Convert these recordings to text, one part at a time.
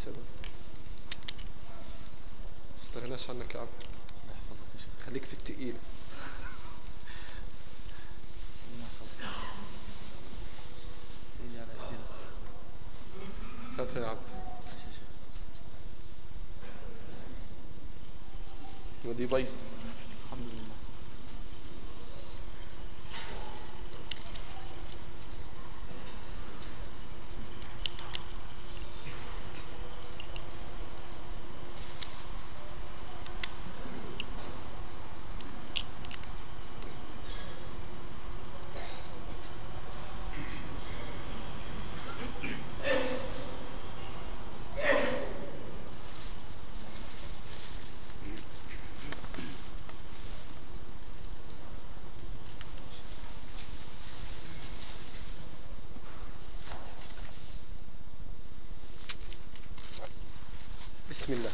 السبب. استغناش عنك يا عبد. الله يحفظك يا شيخ. خليك في التقيل. الله يحفظك. سيدي على ايدينا. هات يا عبد. ماشي يا شيخ. ودي بايظة. الحمد لله. بسم الله.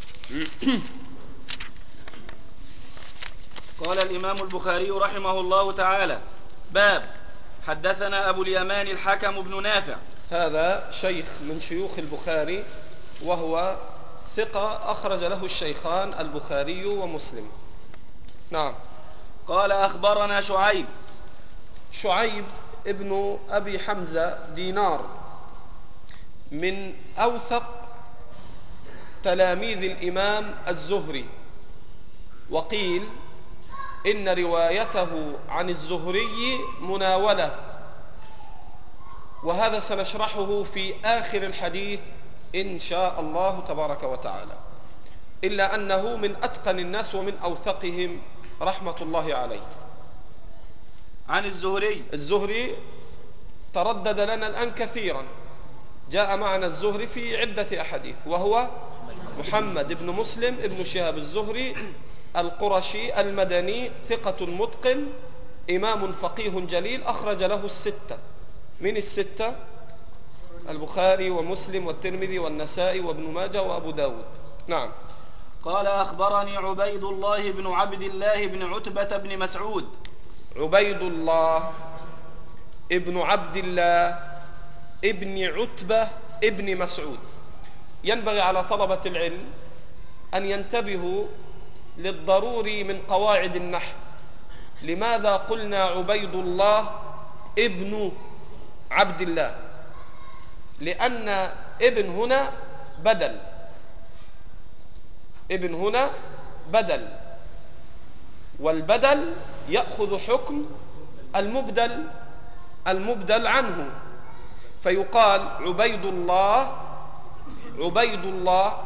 قال الإمام البخاري رحمه الله تعالى: باب حدثنا أبو اليمان الحكم بن نافع. هذا شيخ من شيوخ البخاري، وهو ثقة أخرج له الشيخان البخاري ومسلم. نعم. قال أخبرنا شعيب ابن أبي حمزة دينار من أوثق تلاميذ الإمام الزهري، وقيل إن روايته عن الزهري مناولة، وهذا سنشرحه في آخر الحديث إن شاء الله تبارك وتعالى، إلا أنه من أتقن الناس ومن أوثقهم رحمة الله عليه. عن الزهري تردد لنا الآن كثيرا، جاء معنا الزهري في عدة أحاديث، وهو محمد بن مسلم ابن شهاب الزهري القرشي المدني، ثقة متقن، إمام فقيه جليل، أخرج له الستة. من الستة؟ البخاري ومسلم والترمذي والنسائي وابن ماجه وأبو داود. نعم. قال أخبرني عبيد الله بن عبد الله بن عتبة بن مسعود. عبيد الله ابن عبد الله ابن عتبة ابن مسعود. ينبغي على طلبة العلم أن ينتبهوا للضروري من قواعد النحو. لماذا قلنا عبيد الله ابن عبد الله؟ لأن ابن هنا بدل، ابن هنا بدل، والبدل يأخذ حكم المبدل عنه، فيقال عبيد الله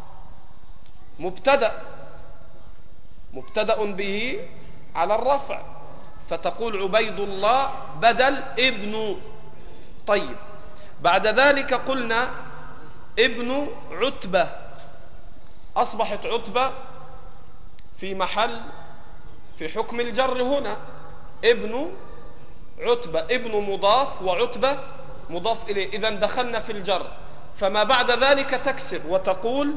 مبتدأ به على الرفع، فتقول عبيد الله بدل ابن. طيب، بعد ذلك قلنا ابن عتبة، أصبحت عتبة في حكم الجر هنا، ابن عتبة، ابن مضاف وعتبة مضاف إليه، إذن دخلنا في الجر، فما بعد ذلك تكسر وتقول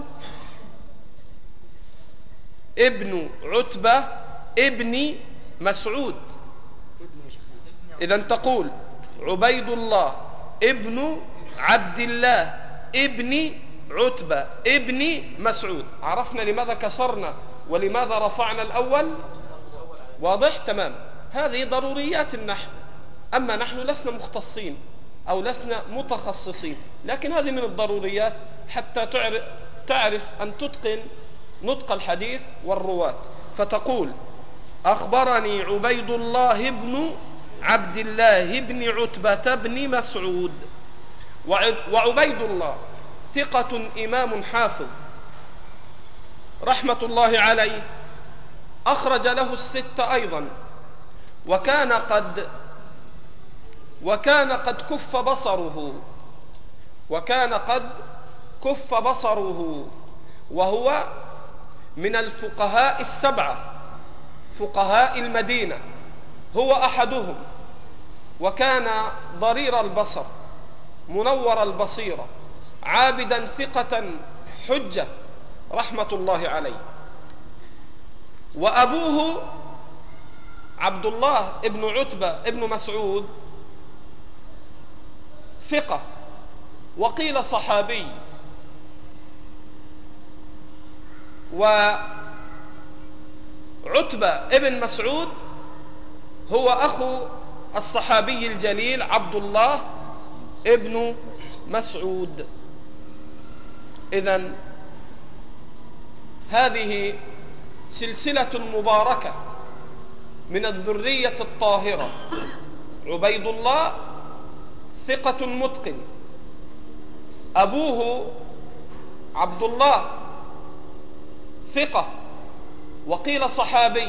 ابن عتبة ابن مسعود. إذن تقول عبيد الله ابن عبد الله ابن عتبة ابن مسعود. عرفنا لماذا كسرنا ولماذا رفعنا الأول؟ واضح؟ تمام. هذه ضروريات النحو، أما نحن لسنا مختصين أو لسنا متخصصين، لكن هذه من الضروريات حتى تعرف أن تتقن نطق الحديث والرواة. فتقول أخبرني عبيد الله بن عبد الله بن عتبة بن مسعود. وعبيد الله ثقة إمام حافظ رحمة الله عليه، أخرج له الستة أيضا، وكان قد كف بصره، وهو من الفقهاء السبعة، فقهاء المدينة، هو أحدهم، وكان ضرير البصر منور البصيرة، عابدا ثقة حجة رحمة الله عليه. وأبوه عبد الله ابن عتبة ابن مسعود ثقة، وقيل صحابي، وعتبة ابن مسعود هو أخو الصحابي الجليل عبد الله ابن مسعود. إذن هذه سلسلة مباركة من الذرية الطاهرة. عبيد الله ثقة متقن، أبوه عبد الله ثقة وقيل صحابي،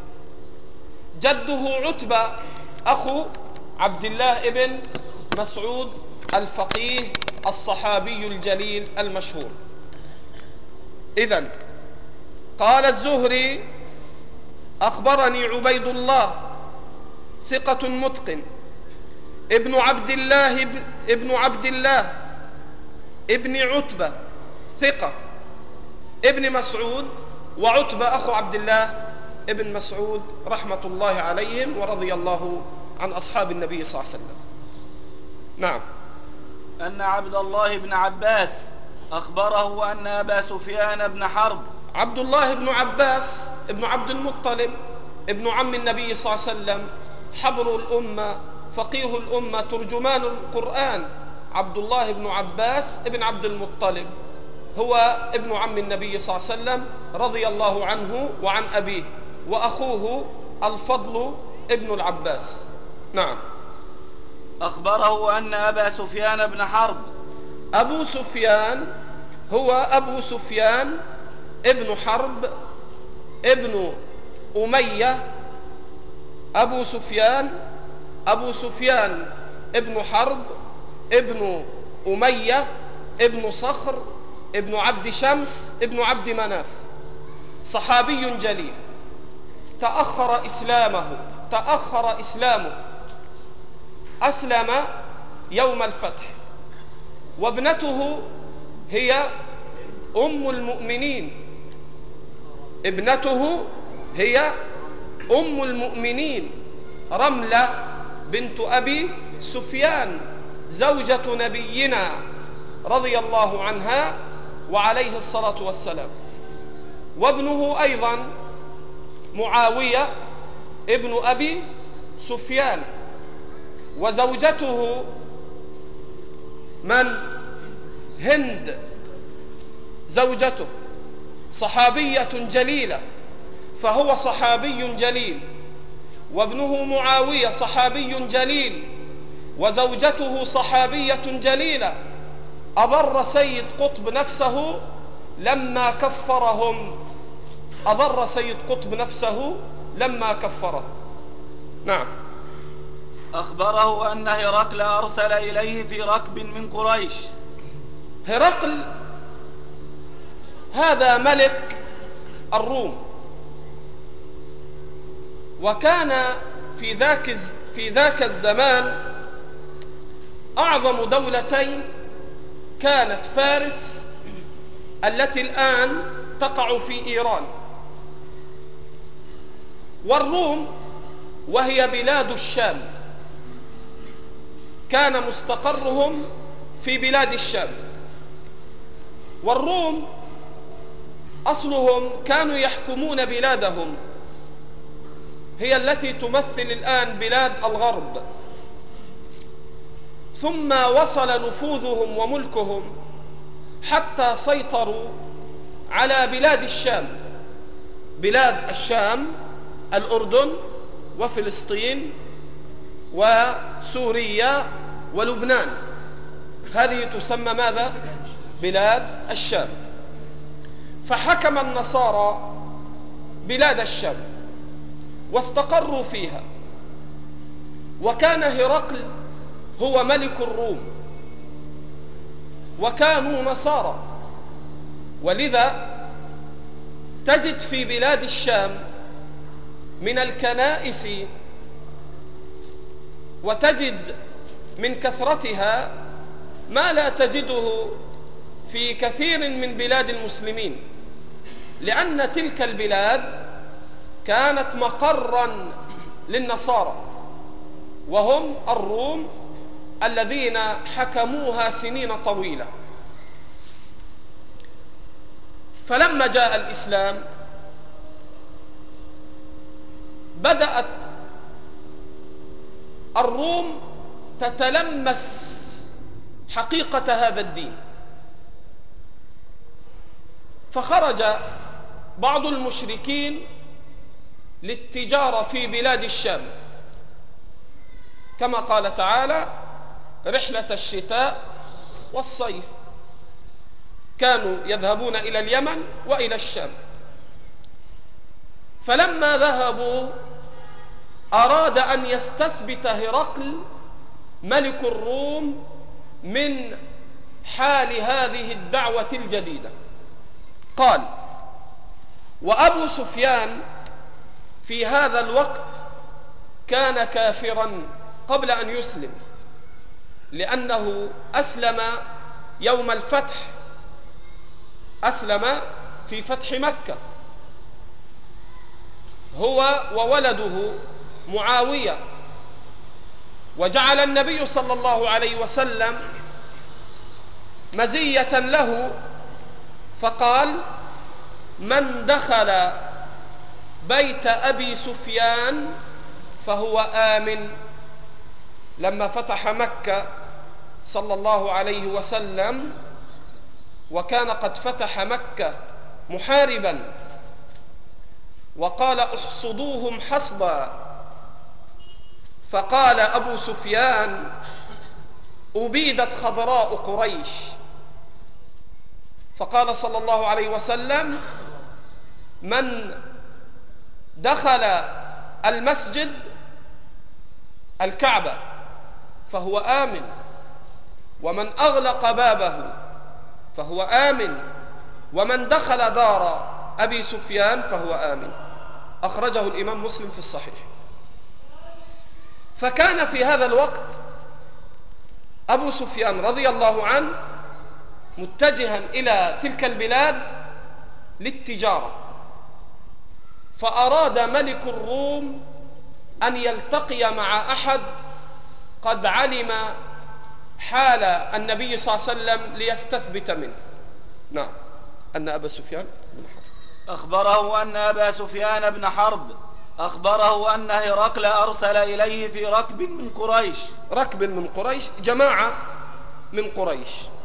جده عتبة أخو عبد الله ابن مسعود الفقيه الصحابي الجليل المشهور. إذن قال الزهري: أخبرني عبيد الله ثقة متقن ابن عبد الله ابن عتبة ثقة ابن مسعود، وعتبة أخو عبد الله ابن مسعود رحمة الله عليهم ورضي الله عن أصحاب النبي صلى الله عليه وسلم. نعم. أن عبد الله بن عباس أخبره أن أبا سفيان بن حرب. عبد الله بن عباس ابن عبد المطلب ابن عم النبي صلى الله عليه وسلم، حبر الأمة، فقيه الأمة، ترجمان القرآن. عبد الله بن عباس ابن عبد المطلب هو ابن عم النبي صلى الله عليه وسلم رضي الله عنه وعن أبيه، وأخوه الفضل ابن العباس. نعم. أخبره أن أبا سفيان بن حرب. أبو سفيان هو أبو سفيان ابن حرب ابن أمية. أبو سفيان ابن حرب ابن أمية ابن صخر ابن عبد شمس ابن عبد مناف، صحابي جليل. تأخر إسلامه، أسلم يوم الفتح، وابنته هي أم المؤمنين رملة بنت أبي سفيان زوجة نبينا رضي الله عنها وعليه الصلاة والسلام. وابنه أيضا معاوية ابن أبي سفيان، وزوجته من؟ هند زوجته، صحابية جليلة، فهو صحابي جليل، وابنه معاوية صحابي جليل، وزوجته صحابية جليلة. أضر سيد قطب نفسه لما كفره. نعم. أخبره أن هرقل أرسل إليه في ركب من قريش. هرقل هذا ملك الروم، وكان في ذاك الزمان أعظم دولتين كانت فارس التي الآن تقع في إيران، والروم وهي بلاد الشام، كان مستقرهم في بلاد الشام. والروم أصلهم كانوا يحكمون بلادهم، هي التي تمثل الآن بلاد الغرب، ثم وصل نفوذهم وملكهم حتى سيطروا على بلاد الشام، الأردن وفلسطين وسوريا ولبنان. هذه تسمى ماذا؟ بلاد الشام. فحكم النصارى بلاد الشام واستقروا فيها، وكان هرقل هو ملك الروم، وكانوا نصارى، ولذا تجد في بلاد الشام من الكنائس، وتجد من كثرتها ما لا تجده في كثير من بلاد المسلمين، لأن تلك البلاد كانت مقرا للنصارى، وهم الروم الذين حكموها سنين طويلة. فلما جاء الإسلام بدأت الروم تتلمس حقيقة هذا الدين، فخرج بعض المشركين للتجارة في بلاد الشام، كما قال تعالى: رحلة الشتاء والصيف، كانوا يذهبون إلى اليمن وإلى الشام. فلما ذهبوا أراد أن يستثبت هرقل ملك الروم من حال هذه الدعوة الجديدة. قال: وأبو سفيان في هذا الوقت كان كافرا قبل أن يسلم، لأنه أسلم يوم الفتح، أسلم في فتح مكة هو وولده معاوية، وجعل النبي صلى الله عليه وسلم مزية له فقال: من دخل بيت أبي سفيان فهو آمن. لما فتح مكة صلى الله عليه وسلم وكان قد فتح مكة محاربا وقال: احصدوهم حصبا، فقال أبو سفيان: أبيدت خضراء قريش. فقال صلى الله عليه وسلم: من دخل المسجد الكعبة فهو آمن، ومن أغلق بابه فهو آمن، ومن دخل دار أبي سفيان فهو آمن. أخرجه الإمام مسلم في الصحيح. فكان في هذا الوقت أبو سفيان رضي الله عنه متجها إلى تلك البلاد للتجارة، فأراد ملك الروم أن يلتقي مع أحد قد علم حال النبي صلى الله عليه وسلم ليستثبت منه. نعم. أن أبا سفيان بن حرب أخبره أن أبا سفيان بن حرب أخبره أن هرقل أرسل إليه في ركب من قريش، ركب من قريش، جماعة من قريش،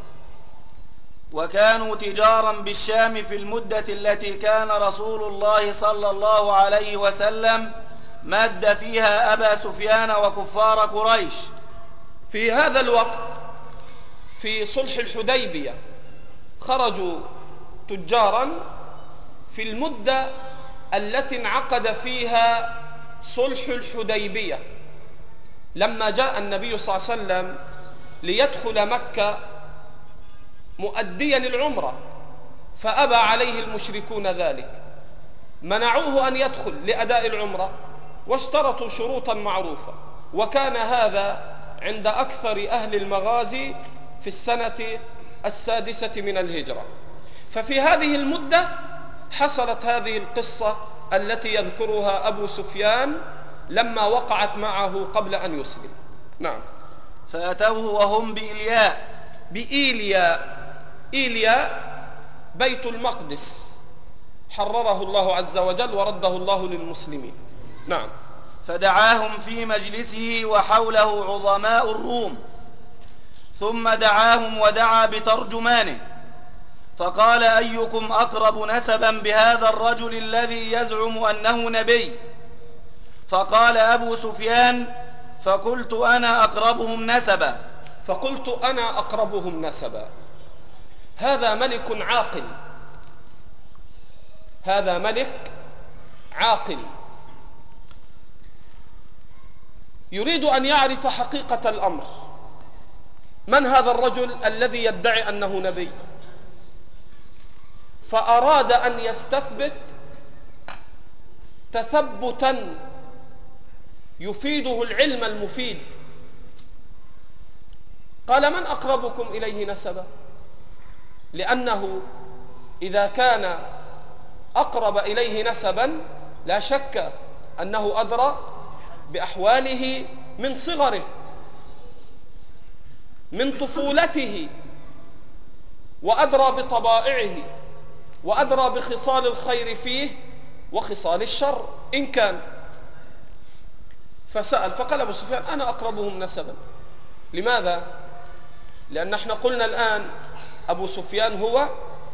وكانوا تجارا بالشام في المدة التي كان رسول الله صلى الله عليه وسلم مد فيها أبا سفيان وكفار قريش. في هذا الوقت في صلح الحديبية خرجوا تجارا في المدة التي انعقد فيها صلح الحديبية، لما جاء النبي صلى الله عليه وسلم ليدخل مكة مؤديا العمرة، فأبى عليه المشركون ذلك، منعوه أن يدخل لأداء العمرة واشترطوا شروطا معروفة، وكان هذا عند أكثر أهل المغازي في السنة 6 من الهجرة. ففي هذه المدة حصلت هذه القصة التي يذكرها أبو سفيان لما وقعت معه قبل أن يسلم. نعم. فأتوه وهم بإيليا. إيليا بيت المقدس، حرره الله عز وجل ورده الله للمسلمين. نعم. فدعاهم في مجلسه وحوله عظماء الروم، ثم دعاهم ودعا بترجمانه، فقال: أيكم أقرب نسبا بهذا الرجل الذي يزعم أنه نبي؟ فقال أبو سفيان: فقلت أنا أقربهم نسبا. هذا ملك عاقل، هذا ملك عاقل يريد أن يعرف حقيقة الأمر. من هذا الرجل الذي يدعي أنه نبي؟ فأراد أن يستثبت تثبتا يفيده العلم المفيد. قال: من أقربكم إليه نسبا؟ لأنه إذا كان أقرب إليه نسبا لا شك أنه أدرى بأحواله من صغره، من طفولته، وأدرى بطبائعه، وأدرى بخصال الخير فيه وخصال الشر إن كان. فسأل فقال أبو سفيان أنا أقربهم نسبا. لماذا؟ لأن احنا قلنا الآن أبو سفيان هو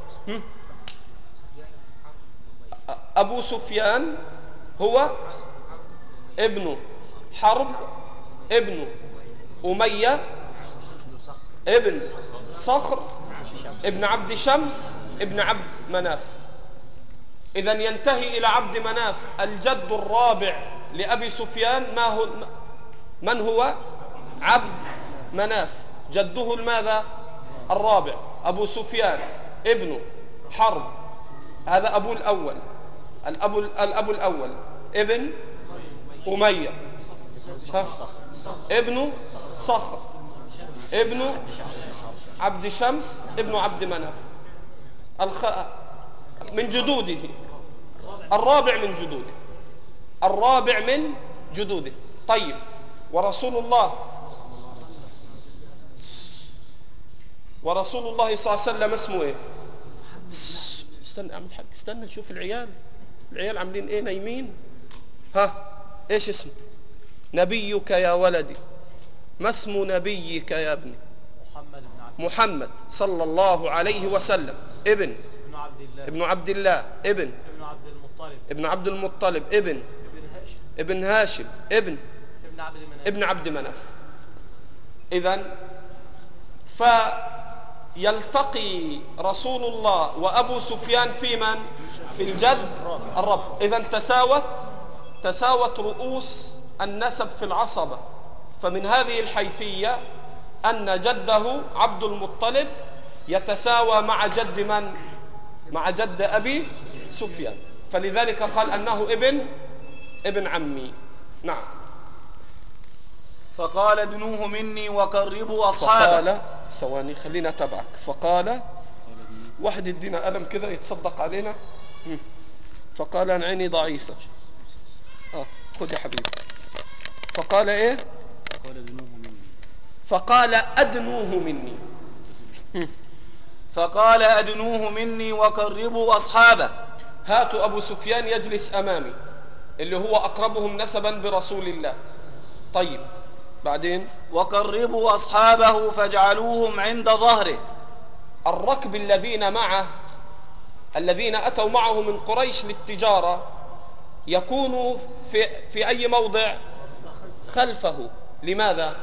أبو سفيان هو ابن حرب ابن أمية ابن صخر ابن عبد شمس ابن عبد مناف. إذن ينتهي إلى عبد مناف الجد الرابع لأبي سفيان. من هو عبد مناف؟ جده الماذا؟ الرابع. أبو سفيان ابن حرب، هذا أبو الأول، الأب الأول ابن أمية ابن صخر ابن عبد شمس ابن عبد مناف من جدوده، الرابع من جدوده. طيب، ورسول الله صلى الله عليه وسلم اسمه ايه؟ استنى اعمل حاجه، استنى نشوف العيال عاملين ايه، نايمين. ايش اسمه؟ نبيك يا ولدي. ما اسم نبيك يا ابني؟ محمد صلى الله عليه وسلم ابن عبد الله ابن عبد المطلب ابن هاشم ابن عبد مناف. إذن فيلتقي رسول الله وأبو سفيان في من؟ في الجد الرب. إذن تساوت رؤوس النسب في العصبة. فمن هذه الحيثية أن جده عبد المطلب يتساوى مع جد من؟ مع جد أبي سفيان. فلذلك قال أنه ابن عمي. نعم. فقال ادنوه مني وقربوا أصحابه. فقال ثواني خلينا تبعك. فقال واحد يدينا قلم كذا يتصدق علينا. فقال أن عيني ضعيفة. خذ يا حبيبي. فقال ايه؟ فقال أدنوه مني. فقال أدنوه مني وقربوا أصحابه. هاتوا أبو سفيان يجلس أمامي، اللي هو أقربهم نسبا برسول الله. طيب بعدين وقربوا أصحابه فاجعلوهم عند ظهره. الركب الذين أتوا معه من قريش للتجارة يكونوا في أي موضع؟ خلفه. لماذا؟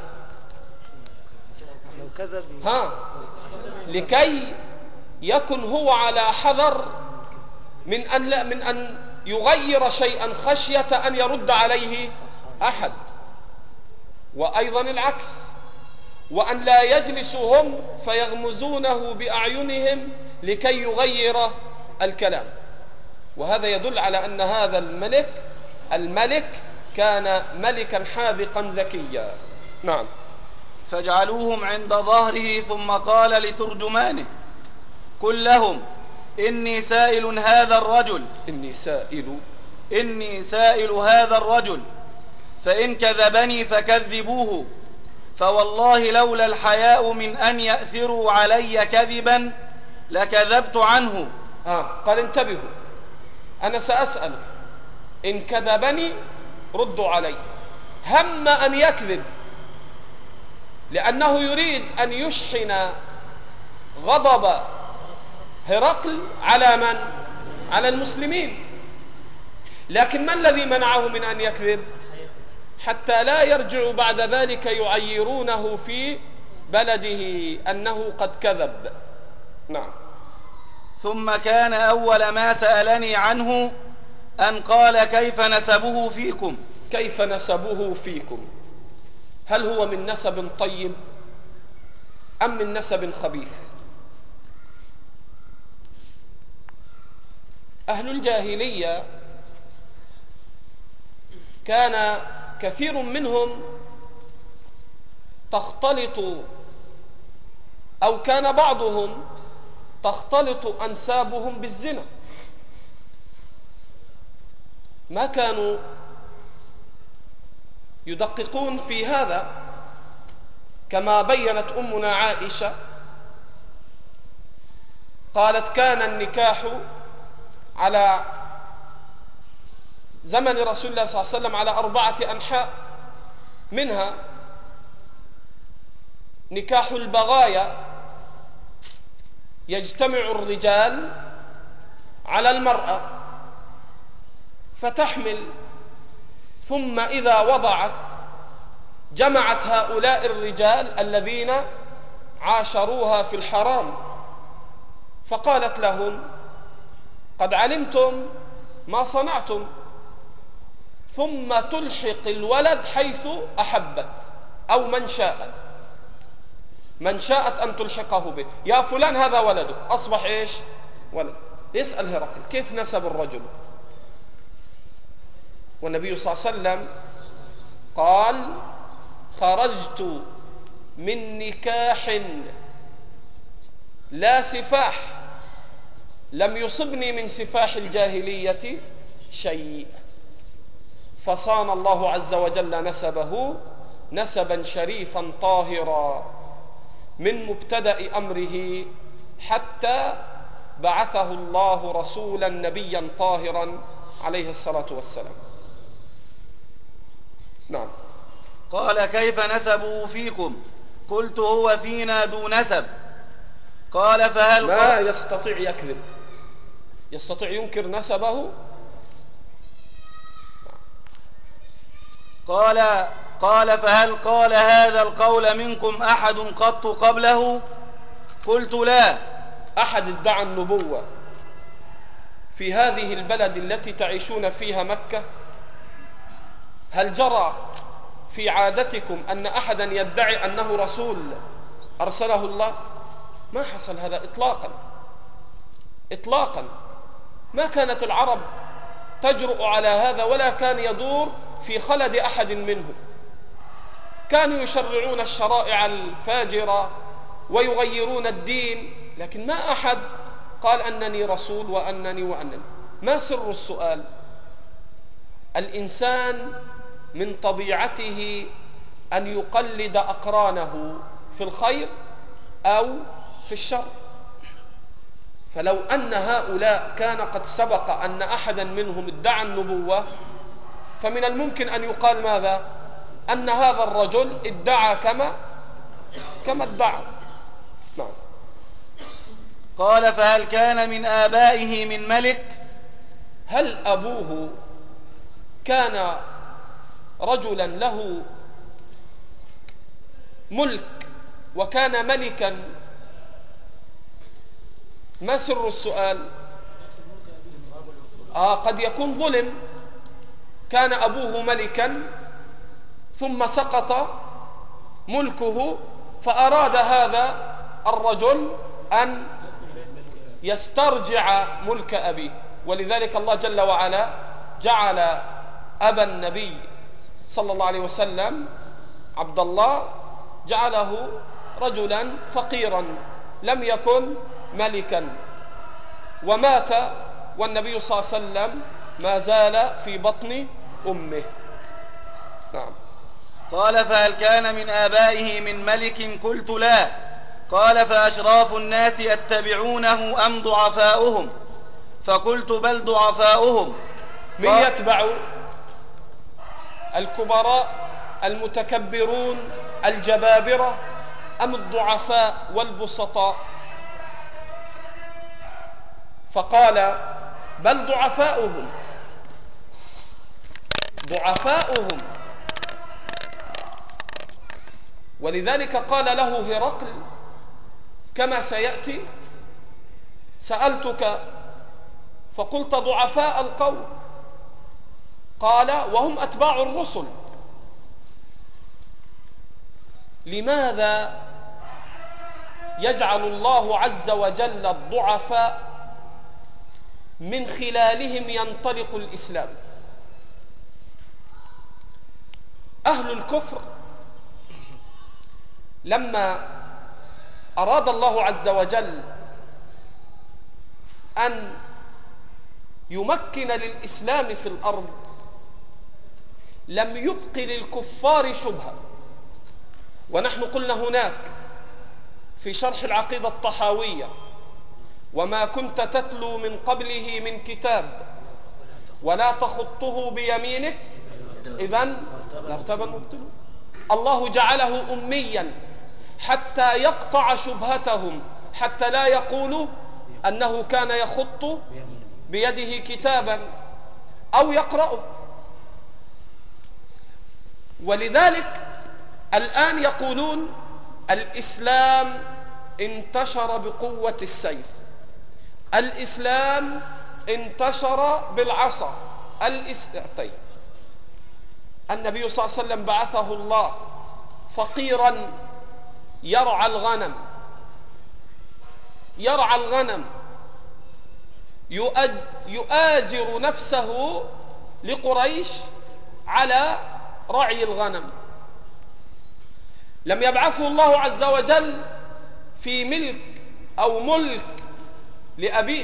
لكي يكن هو على حذر من أن يغير شيئا خشية أن يرد عليه أحد، وأيضا العكس، وأن لا يجلسوا هم فيغمزونه بأعينهم لكي يغير الكلام. وهذا يدل على أن هذا الملك كان ملكا حاذقا ذكيا. نعم. فاجعلوهم عند ظهره ثم قال لترجمانه قل لهم إني سائل هذا الرجل فإن كذبني فكذبوه، فوالله لولا الحياء من أن يأثروا علي كذبا لكذبت عنه. قال انتبهوا، أنا سأسأل، إن كذبني ردوا علي. هم أن يكذب لأنه يريد أن يشحن غضب هرقل على من؟ على المسلمين. لكن ما الذي منعه من أن يكذب؟ حتى لا يرجع بعد ذلك يعيرونه في بلده أنه قد كذب. نعم. ثم كان أول ما سألني عنه أن قال كيف نسبه فيكم؟ هل هو من نسب طيب أم من نسب خبيث؟ أهل الجاهلية كان كثير منهم كان بعضهم تختلط أنسابهم بالزنا. ما كانوا يدققون في هذا، كما بيّنت أمنا عائشة قالت كان النكاح على زمن رسول الله صلى الله عليه وسلم على 4 أنحاء، منها نكاح البغايا، يجتمع الرجال على المرأة فتحمل، ثم إذا وضعت جمعت هؤلاء الرجال الذين عاشروها في الحرام فقالت لهم: قد علمتم ما صنعتم، ثم تلحق الولد حيث أحبت أو من شاءت أن تلحقه به. يا فلان هذا ولدك، أصبح إيش؟ ولد. يسأل هرقل: كيف نسب الرجل؟ والنبي صلى الله عليه وسلم قال: خرجت من نكاح لا سفاح، لم يصبني من سفاح الجاهلية شيء، فصان الله عز وجل نسبه نسبا شريفا طاهرا من مبتدأ أمره حتى بعثه الله رسولا نبيا طاهرا عليه الصلاة والسلام. نعم. قال: كيف نسبه فيكم؟ قلت: هو فينا ذو نسب. قال: فهل ما يستطيع يكذب، يستطيع ينكر نسبه. قال: فهل قال هذا القول منكم أحد قط قبله؟ قلت: لا. أحد ادعى النبوة في هذه البلد التي تعيشون فيها مكة؟ هل جرى في عادتكم أن أحدا يدعي أنه رسول أرسله الله؟ ما حصل هذا إطلاقا. ما كانت العرب تجرؤ على هذا، ولا كان يدور في خلد أحد منهم. كانوا يشرعون الشرائع الفاجرة ويغيرون الدين، لكن ما أحد قال أنني رسول وأنني. ما سر السؤال؟ الإنسان من طبيعته أن يقلد أقرانه في الخير أو في الشر، فلو أن هؤلاء كان قد سبق أن أحدا منهم ادعى النبوة، فمن الممكن أن يقال ماذا؟ أن هذا الرجل ادعى كما ادعى. نعم. قال: فهل كان من آبائه من ملك؟ هل أبوه كان رجلا له ملك وكان ملكا؟ ما سر السؤال؟ قد يكون ظلم. كان أبوه ملكا ثم سقط ملكه، فأراد هذا الرجل أن يسترجع ملك أبيه، ولذلك الله جل وعلا جعل أبا النبي صلى الله عليه وسلم عبد الله جعله رجلا فقيرا لم يكن ملكا، ومات والنبي صلى الله عليه وسلم ما زال في بطن أمه. نعم. قال: فهل كان من آبائه من ملك؟ قلت: لا. قال: فأشراف الناس يتبعونه أم ضعفاؤهم؟ فقلت: بل ضعفاؤهم. من يتبع؟ الكبراء المتكبرون الجبابرة أم الضعفاء والبسطاء؟ فقال: بل ضعفاؤهم. ولذلك قال له هرقل كما سيأتي: سألتك فقلت ضعفاء القوم، قال: وهم أتباع الرسل. لماذا يجعل الله عز وجل الضعفاء من خلالهم ينطلق الإسلام؟ أهل الكفر لما أراد الله عز وجل أن يمكن للإسلام في الأرض لم يبق للكفار شبهة. ونحن قلنا هناك في شرح العقيدة الطحاوية وما كنت تتلو من قبله من كتاب ولا تخطه بيمينك إذن لارتاب المبطلون. الله جعله أميا حتى يقطع شبهتهم، حتى لا يقولوا أنه كان يخط بيده كتابا أو يقرأه. ولذلك الآن يقولون الإسلام انتشر بقوة السيف، الإسلام انتشر بالعصا. طيب، النبي صلى الله عليه وسلم بعثه الله فقيرا يرعى الغنم، يؤاجر نفسه لقريش على رعي الغنم. لم يبعثه الله عز وجل في ملك لأبيه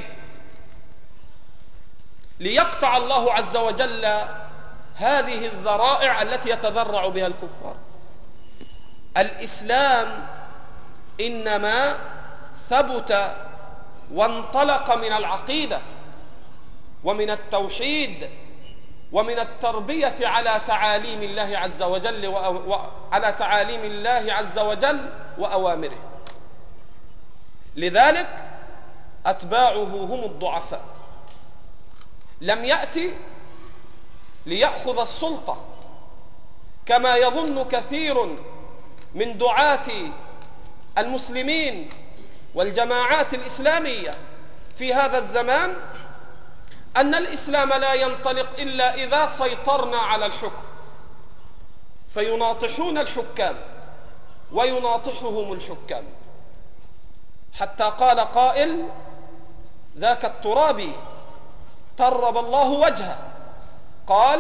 ليقطع الله عز وجل هذه الذرائع التي يتذرع بها الكفار. الإسلام إنما ثبت وانطلق من العقيدة ومن التوحيد ومن التربية على تعاليم الله عز وجل وعلى تعاليم الله عز وجل وأوامره. لذلك أتباعه هم الضعفاء. لم يأتي ليأخذ السلطة كما يظن كثير من دعاة المسلمين والجماعات الإسلامية في هذا الزمان، أن الإسلام لا ينطلق إلا إذا سيطرنا على الحكم، فيناطحون الحكام ويناطحهم الحكام. حتى قال قائل: ذاك الترابي طرب الله وجهه، قال: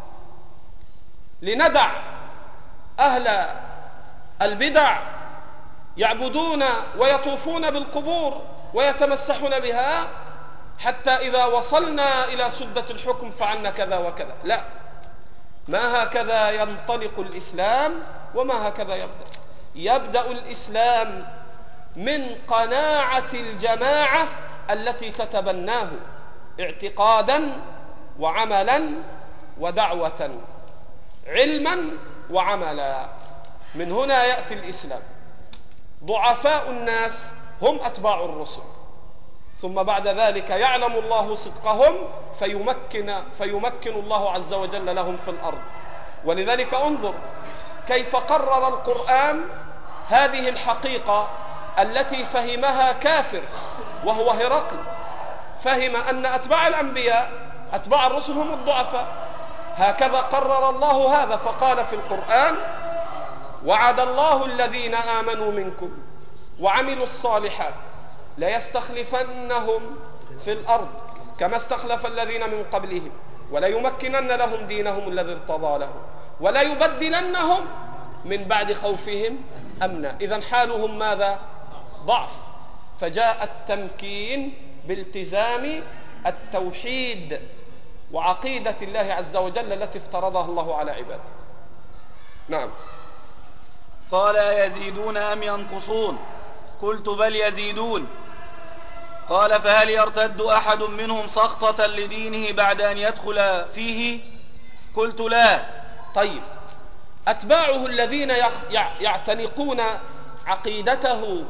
لندع أهل البدع يعبدون ويطوفون بالقبور ويتمسحون بها حتى إذا وصلنا إلى سدة الحكم فعلنا كذا وكذا. لا، ما هكذا ينطلق الإسلام وما هكذا يبدأ الإسلام من قناعة الجماعة التي تتبناه اعتقادا وعملا ودعوة، علما وعملا. من هنا يأتي الإسلام. ضعفاء الناس هم أتباع الرسل، ثم بعد ذلك يعلم الله صدقهم فيمكن الله عز وجل لهم في الأرض. ولذلك انظر كيف قرر القرآن هذه الحقيقة التي فهمها كافر وهو هرقل. فهم أن أتباع الأنبياء أتباع الرسل هم الضعفاء. هكذا قرر الله هذا، فقال في القرآن: وعد الله الذين آمنوا منكم وعملوا الصالحات ليستخلفنهم في الأرض كما استخلف الذين من قبلهم وليمكنن لهم دينهم الذي ارتضى لهم وليبدلنهم من بعد خوفهم أمنا. إذن حالهم ماذا؟ ضعف. فجاء التمكين بالتزام التوحيد وعقيدة الله عز وجل التي افترضها الله على عباده. نعم. قال: يزيدون أم ينقصون؟ قلت: بل يزيدون. قال: فهل يرتد أحد منهم سخطة لدينه بعد أن يدخل فيه؟ قلت: لا. طيب، أتباعه الذين يعتنقون عقيدته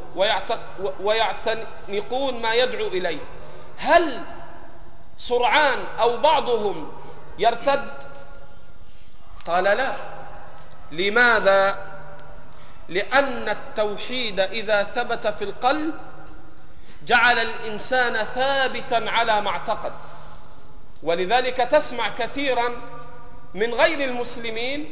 ويعتنقون ما يدعو إليه، هل سرعان أو بعضهم يرتد؟ قال: لا. لماذا؟ لأن التوحيد إذا ثبت في القلب جعل الإنسان ثابتا على ما اعتقد. ولذلك تسمع كثيرا من غير المسلمين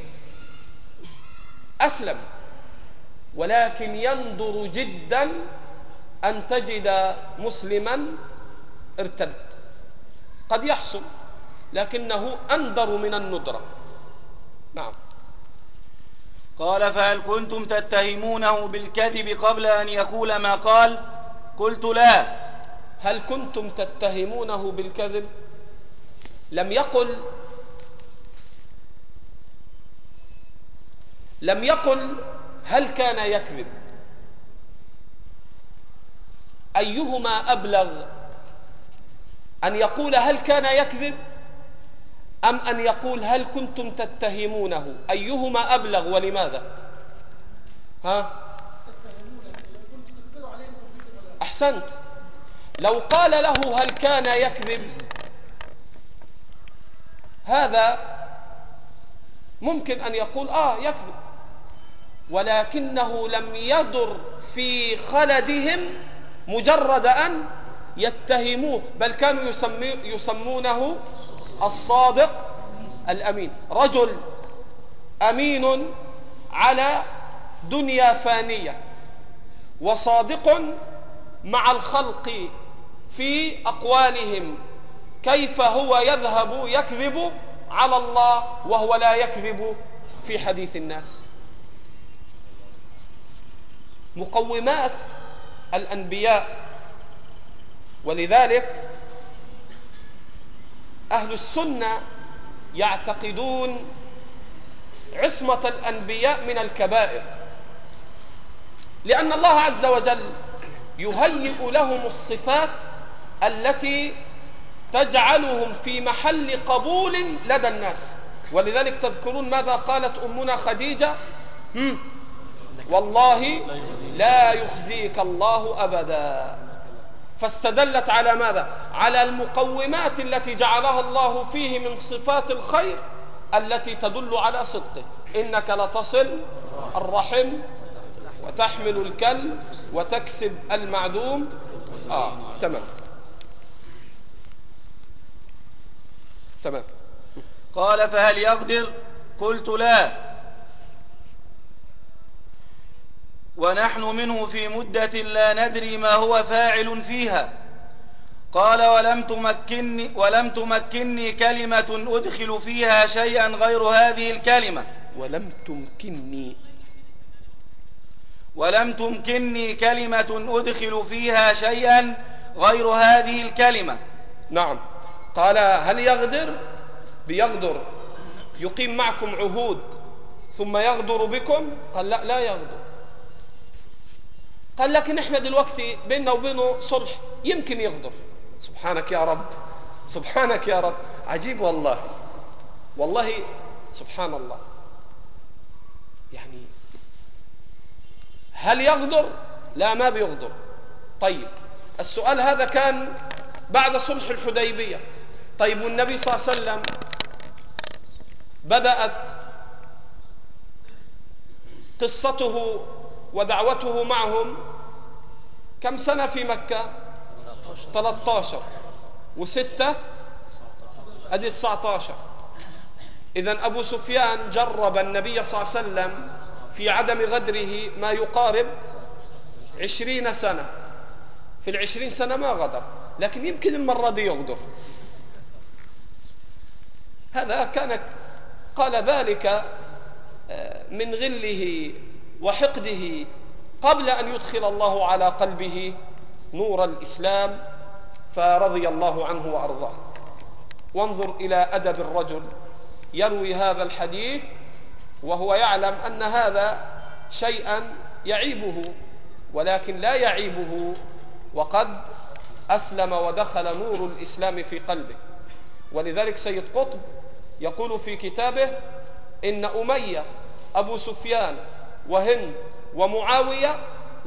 أسلم، ولكن يندر جدا أن تجد مسلما ارتد. قد يحصل، لكنه أندر من الندرة. نعم. قال: فهل كنتم تتهمونه بالكذب قبل أن يقول ما قال؟ قلت: لا. هل كنتم تتهمونه بالكذب؟ لم يقل هل كان يكذب. أيهما أبلغ، أن يقول هل كان يكذب أم أن يقول هل كنتم تتهمونه؟ أيهما أبلغ ولماذا؟ ها؟ أحسنت. لو قال له هل كان يكذب، هذا ممكن أن يقول يكذب، ولكنه لم يضر في خلدهم مجرد أن يتهموه، بل كانوا يسمونه الصادق الأمين. رجل أمين على دنيا فانية، وصادق مع الخلق في أقوالهم، كيف هو يذهب يكذب على الله وهو لا يكذب في حديث الناس؟ مقومات الأنبياء. ولذلك أهل السنة يعتقدون عصمة الأنبياء من الكبائر، لأن الله عز وجل يهيئ لهم الصفات التي تجعلهم في محل قبول لدى الناس. ولذلك تذكرون ماذا قالت أمنا خديجة؟ والله لا يخزيك الله أبدا. فاستدلت على ماذا؟ على المقومات التي جعلها الله فيه من صفات الخير التي تدل على صدقه. إنك لتصل الرحم وتحمل الكل وتكسب المعدوم. تمام. قال فهل يغدر؟ قلت لا، ونحن منه في مدة لا ندري ما هو فاعل فيها. قال ولم تمكنني كلمة أدخل فيها شيئا غير هذه الكلمة. ولم تمكنني كلمة أدخل فيها شيئا غير هذه الكلمة. نعم. قال هل يغدر؟ بيغدر، يقيم معكم عهود ثم يغدر بكم؟ قال لا، لا يغدر. قال لكن احنا دلوقتي بيننا وبينه صلح، يمكن يغدر. سبحانك يا رب، سبحانك يا رب. عجيب والله، والله سبحان الله. يعني هل يغدر؟ لا، ما بيغدر. طيب السؤال هذا كان بعد صلح الحديبية. طيب والنبي صلى الله عليه وسلم بدأت قصته ودعوته معهم كم سنة في مكة؟ 13 و6 أدي 19. إذن أبو سفيان جرب النبي صلى الله عليه وسلم في عدم غدره ما يقارب 20 سنة. في 20 سنة ما غدر، لكن يمكن المرة دي يغدر. هذا كان قال ذلك من غله وحقده قبل أن يدخل الله على قلبه نور الإسلام، فرضي الله عنه وأرضاه. وانظر إلى أدب الرجل يروي هذا الحديث وهو يعلم أن هذا شيئا يعيبه، ولكن لا يعيبه وقد أسلم ودخل نور الإسلام في قلبه. ولذلك سيد قطب يقول في كتابه إن أمية، أبو سفيان، وهند، ومعاوية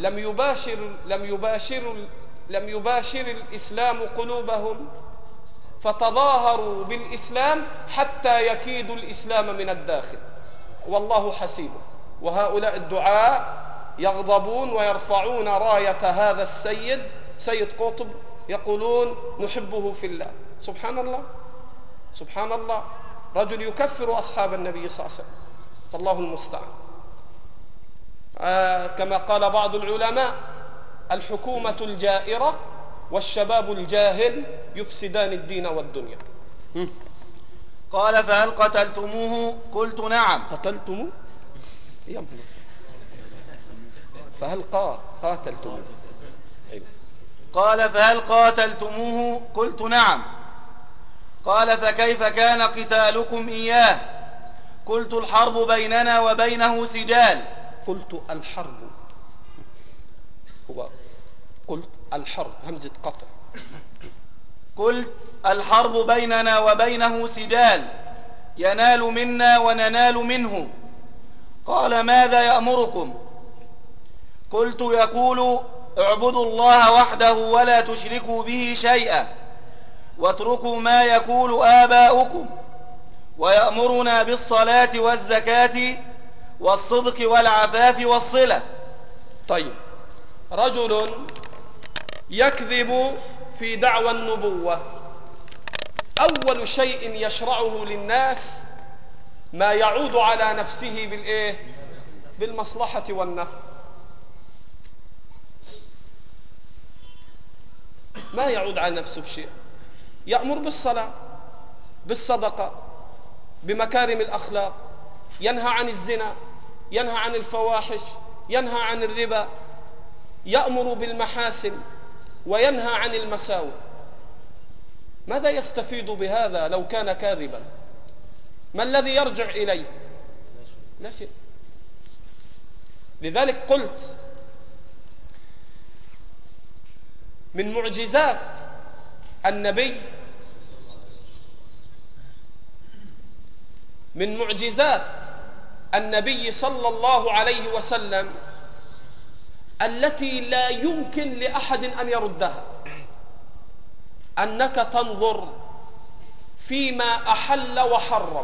لم يباشر الإسلام قلوبهم، فتظاهروا بالإسلام حتى يكيدوا الإسلام من الداخل، والله حسيبه. وهؤلاء الدعاء يغضبون ويرفعون راية هذا السيد سيد قطب، يقولون نحبه في الله. سبحان الله، سبحان الله. رجل يكفر أصحاب النبي صلى الله عليه وسلم، فالله المستعان. كما قال بعض العلماء: الحكومة الجائرة والشباب الجاهل يفسدان الدين والدنيا. قال فهل قتلتموه؟ قلت نعم. قتلتموه؟ فهل قاتلتموه؟ قال فهل قاتلتموه؟ قلت نعم. قال فكيف كان قتالكم إياه؟ قلت الحرب بيننا وبينه سجال. قلت الحرب، هو قلت الحرب همزة قطع. قلت الحرب بيننا وبينه سجال ينال منا وننال منه. قال ماذا يأمركم؟ قلت يقول اعبدوا الله وحده ولا تشركوا به شيئا واتركوا ما يقول آباؤكم، ويأمرنا بالصلاة والزكاة والصدق والعفاف والصلة. طيب، رجل يكذب في دعوى النبوة، أول شيء يشرعه للناس ما يعود على نفسه بالإيه؟ بالمصلحة والنفع. ما يعود على نفسه بشيء، يأمر بالصلاة، بالصدقة، بمكارم الأخلاق، ينهى عن الزنا، ينهى عن الفواحش، ينهى عن الربا، يأمر بالمحاسن وينهى عن المساوئ. ماذا يستفيد بهذا لو كان كاذبا؟ ما الذي يرجع إليه؟ لا شيء. لذلك قلت من معجزات النبي، من معجزات النبي صلى الله عليه وسلم التي لا يمكن لأحد أن يردها، أنك تنظر فيما أحل وحرم،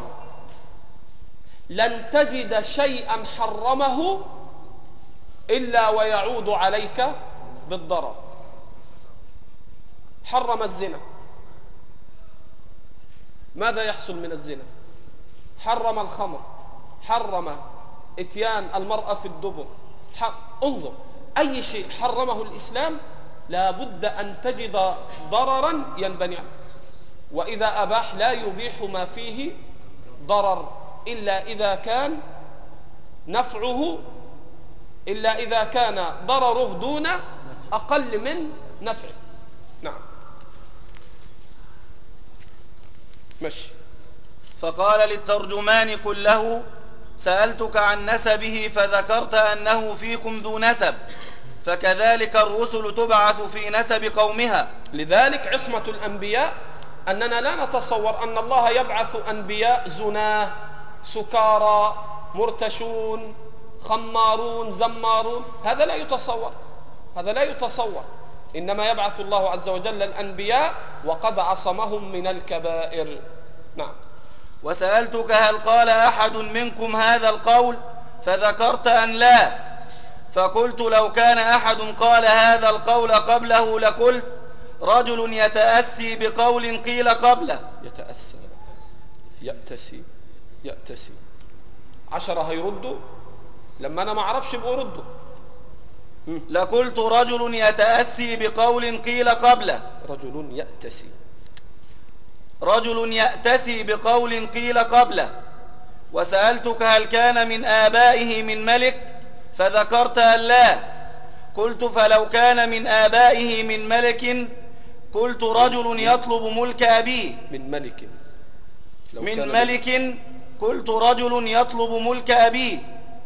لن تجد شيئا حرمه إلا ويعود عليك بالضرر. حرم الزنا، ماذا يحصل من الزنا؟ حرم الخمر، حرم اتيان المرأة في الدبر. انظر، أي شيء حرمه الإسلام لا بد أن تجد ضررا ينبني عنه. وإذا أباح لا يبيح ما فيه ضرر إلا إذا كان نفعه، إلا إذا كان ضرره دون أقل من نفعه. نعم، مشي. فقال للترجمان قل له سألتك عن نسبه فذكرت أنه فيكم ذو نسب، فكذلك الرسل تبعث في نسب قومها. لذلك عصمة الأنبياء أننا لا نتصور أن الله يبعث أنبياء زناه، سكارى، مرتشون، خمارون، زمارون. هذا لا يتصور، هذا لا يتصور. إنما يبعث الله عز وجل الأنبياء وقد عصمهم من الكبائر. نعم. وسألتك هل قال أحد منكم هذا القول فذكرت أن لا، فقلت لو كان أحد قال هذا القول قبله لقلت رجل يتأسي بقول قيل قبله. يتأسى، يأتسي 10 هيردوا، لما أنا ما أعرفش يبقوا ردوا. لقلت رجل يتأسي بقول قيل قبله. رجل يأتسي بقول قيل قبله. وسألتك هل كان من آبائه من ملك فذكرت أن لا، قلت فلو كان من آبائه من ملك قلت رجل يطلب ملك أبيه. من ملك قلت رجل يطلب ملك أبيه.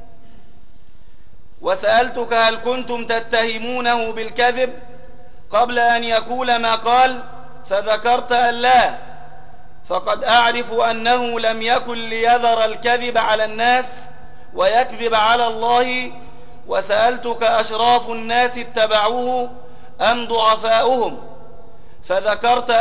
وسألتك هل كنتم تتهمونه بالكذب قبل أن يقول ما قال فذكرت أن لا، فقد أعرف أنه لم يكن ليذر الكذب على الناس ويكذب على الله. وسألتك أشراف الناس اتبعوه أم ضعفاؤهم فذكرت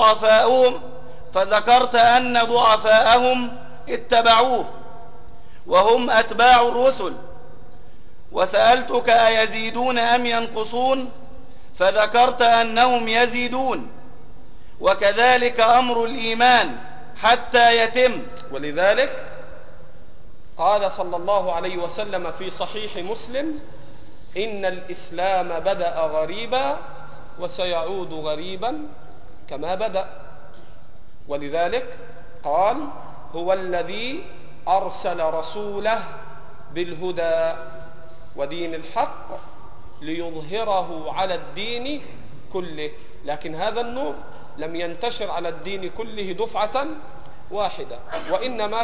أن ضعفاءهم اتبعوه وهم أتباع الرسل. وسألتك أيزيدون أم ينقصون فذكرت أنهم يزيدون، وكذلك أمر الإيمان حتى يتم. ولذلك قال صلى الله عليه وسلم في صحيح مسلم إن الإسلام بدأ غريبا وسيعود غريبا كما بدأ. ولذلك قال هو الذي أرسل رسوله بالهدى ودين الحق ليظهره على الدين كله. لكن هذا النور لم ينتشر على الدين كله دفعة واحدة، وإنما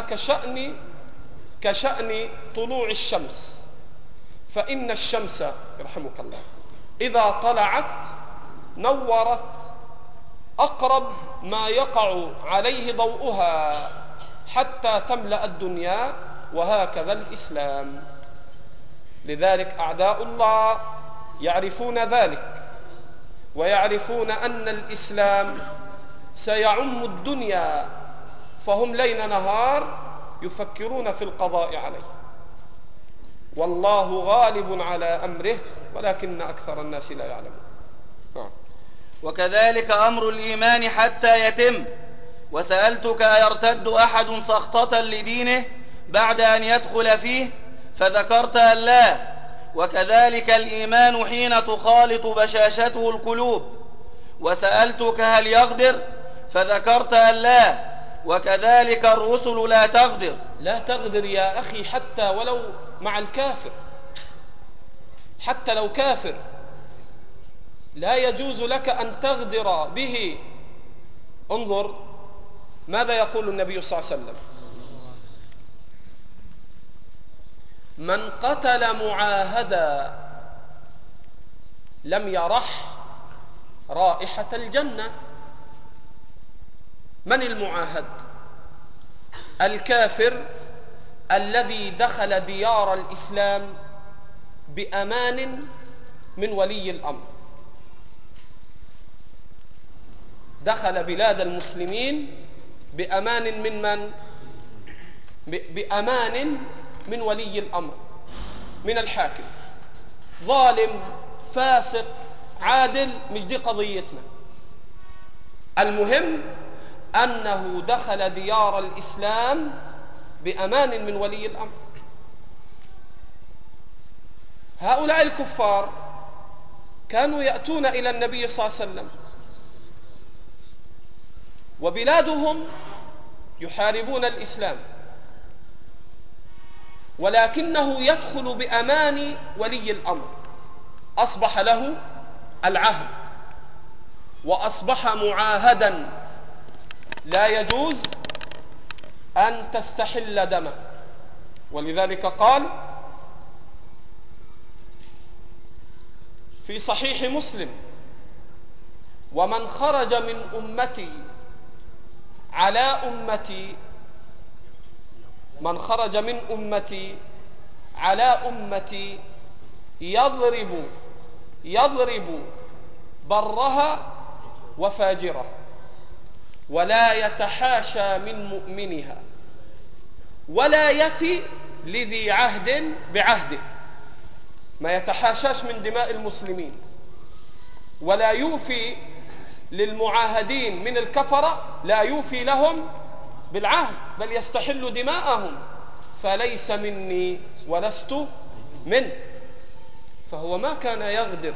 كشأن طلوع الشمس، فإن الشمس رحمك الله إذا طلعت نورت أقرب ما يقع عليه ضوءها حتى تملأ الدنيا، وهكذا الإسلام. لذلك أعداء الله يعرفون ذلك، ويعرفون أن الإسلام سيعم الدنيا، فهم ليل نهار يفكرون في القضاء عليه، والله غالب على أمره ولكن أكثر الناس لا يعلمون. وكذلك أمر الإيمان حتى يتم. وسألتك أيرتد أحد سخطة لدينه بعد أن يدخل فيه، فذكرت أن لا. وكذلك الإيمان حين تخالط بشاشته القلوب. وسألتك هل يغدر، فذكرت أن لا. وكذلك الرسل لا تغدر. لا تغدر يا أخي، حتى ولو مع الكافر، حتى لو كافر لا يجوز لك أن تغدر به. انظر ماذا يقول النبي صلى الله عليه وسلم: من قتل معاهدا لم يرح رائحة الجنة. من المعاهد؟ الكافر الذي دخل ديار الإسلام بأمان من ولي الأمر، دخل بلاد المسلمين بأمان من من؟ بأمان من ولي الأمر، من الحاكم. ظالم فاسق عادل، مش دي قضيتنا. المهم أنه دخل ديار الإسلام بأمان من ولي الأمر. هؤلاء الكفار كانوا يأتون إلى النبي صلى الله عليه وسلم وبلادهم يحاربون الإسلام، ولكنه يدخل بأمان ولي الأمر، أصبح له العهد وأصبح معاهدا، لا يجوز أن تستحل دمه. ولذلك قال في صحيح مسلم: ومن خرج من أمتي على أمتي، من خرج من أمتي على أمتي يضرب برها وفاجرها ولا يتحاشى من مؤمنها ولا يفي لذي عهد بعهده، ما يتحاشاش من دماء المسلمين، ولا يوفي للمعاهدين من الكفرة، لا يوفي لهم بالعهد بل يستحل دماءهم، فليس مني ولست منه. فهو ما كان يغدر،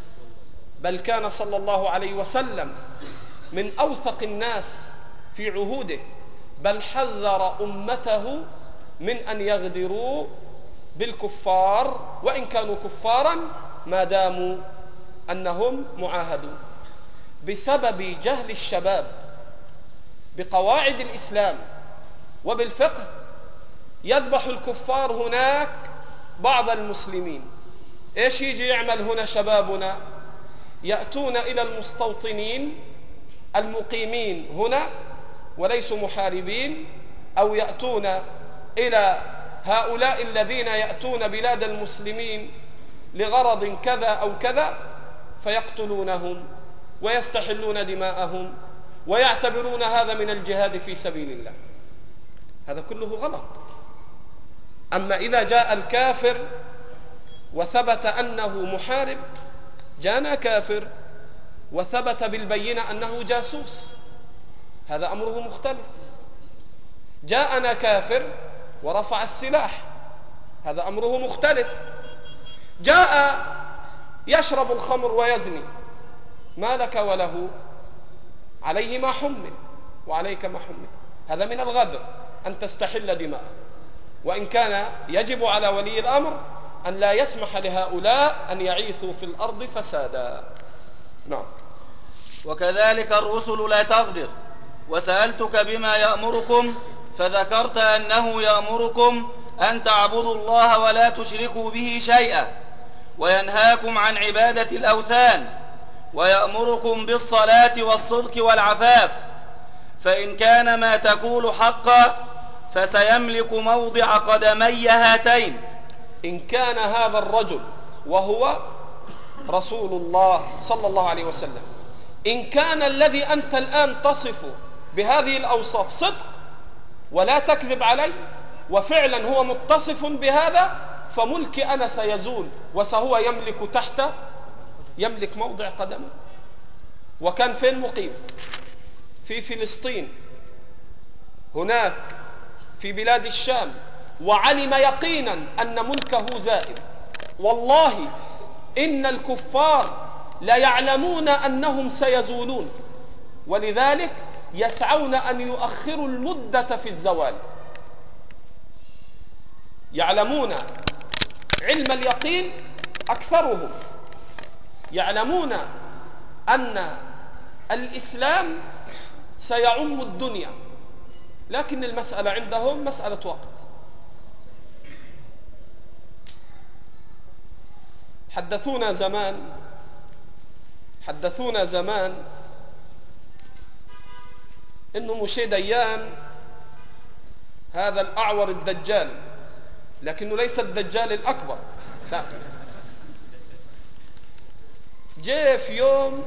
بل كان صلى الله عليه وسلم من أوثق الناس في عهوده، بل حذر أمته من أن يغدروا بالكفار وإن كانوا كفارا ما داموا أنهم معاهدون. بسبب جهل الشباب بقواعد الإسلام وبالفقه يذبح الكفار هناك بعض المسلمين. إيش يجي يعمل هنا شبابنا؟ يأتون إلى المستوطنين المقيمين هنا وليسوا محاربين، أو يأتون إلى هؤلاء الذين يأتون بلاد المسلمين لغرض كذا أو كذا، فيقتلونهم ويستحلون دماءهم ويعتبرون هذا من الجهاد في سبيل الله. هذا كله غلط. أما إذا جاء الكافر وثبت أنه محارب، جاءنا كافر وثبت بالبينة أنه جاسوس، هذا أمره مختلف. جاءنا كافر ورفع السلاح، هذا أمره مختلف. جاء يشرب الخمر ويزني، ما لك وله؟ عليه ما حمل وعليك ما حمل. هذا من الغدر أن تستحل دماءه، وإن كان يجب على ولي الأمر أن لا يسمح لهؤلاء أن يعيثوا في الأرض فسادا. نعم. وكذلك الرسل لا تغدر. وسألتك بما يأمركم، فذكرت أنه يأمركم أن تعبدوا الله ولا تشركوا به شيئا. وينهاكم عن عبادة الأوثان ويأمركم بالصلاة والصدق والعفاف، فإن كان ما تقول حقا فسيملك موضع قدمي هاتين. إن كان هذا الرجل وهو رسول الله صلى الله عليه وسلم، إن كان الذي أنت الآن تصفه بهذه الأوصاف صدق ولا تكذب علي وفعلا هو متصف بهذا، فملك أنا سيزول وسهو يملك موضع قدمه. وكان فين مقيم؟ في فلسطين هناك في بلاد الشام، وعلم يقينا أن ملكه زائل. والله إن الكفار لا يعلمون أنهم سيزولون، ولذلك يسعون أن يؤخروا المدة في الزوال. يعلمون علم اليقين، أكثرهم يعلمون أن الإسلام سيعم الدنيا، لكن المسألة عندهم مسألة وقت. حدثونا زمان إنه مشي ديان هذا الأعور الدجال، لكنه ليس الدجال الأكبر، لا. جاء في يوم